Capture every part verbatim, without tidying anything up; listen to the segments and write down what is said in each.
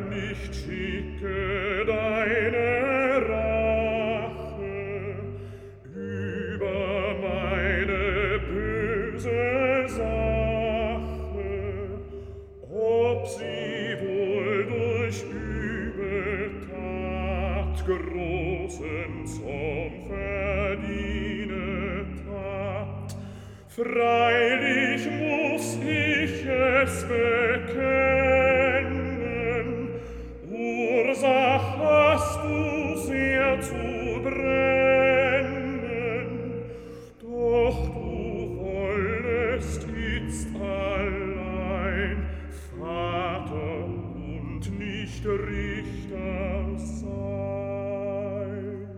nicht schicke deine Rache über meine böse Sache, ob sie wohl durch Übeltat großen Zorn verdienet hat. Freilich muß ich es bekennen, Ursach hast du sehr zu brennen, doch du wollest itzt allein Vater und nicht Richter sein.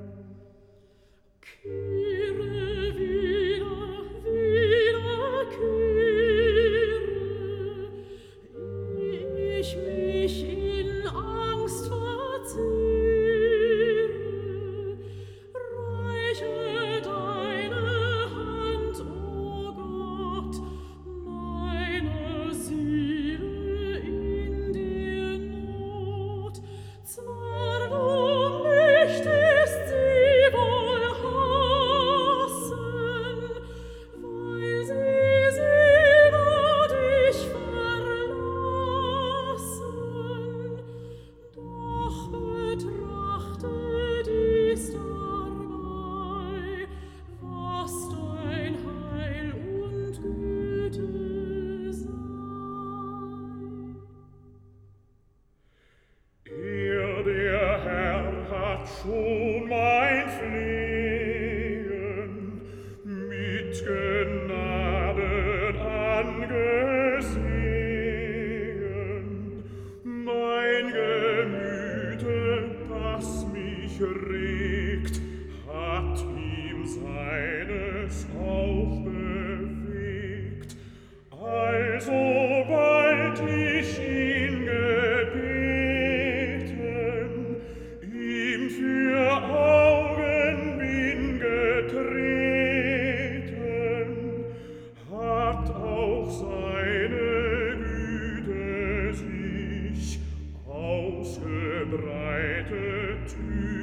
Kehre wieder, wieder kehre, ich mich in Angst verzehre. Reiche deine Hand, o Gott, meine Seele in der Not. Zwar du möchtest sie wohl hassen, weil sie selber dich verlassen, doch betrachte dies dabei, was dein Heil und Güte sei. Er, der Herr, hat schon mein Flehen mit Gnaden angesehen. Mein Gemüte, das mich regt, hat ihm seines auch bewegt. Also bald ich ihn gebeten, ihm für Augen bin getreten, hat auch seine Güte sich ausgebreitet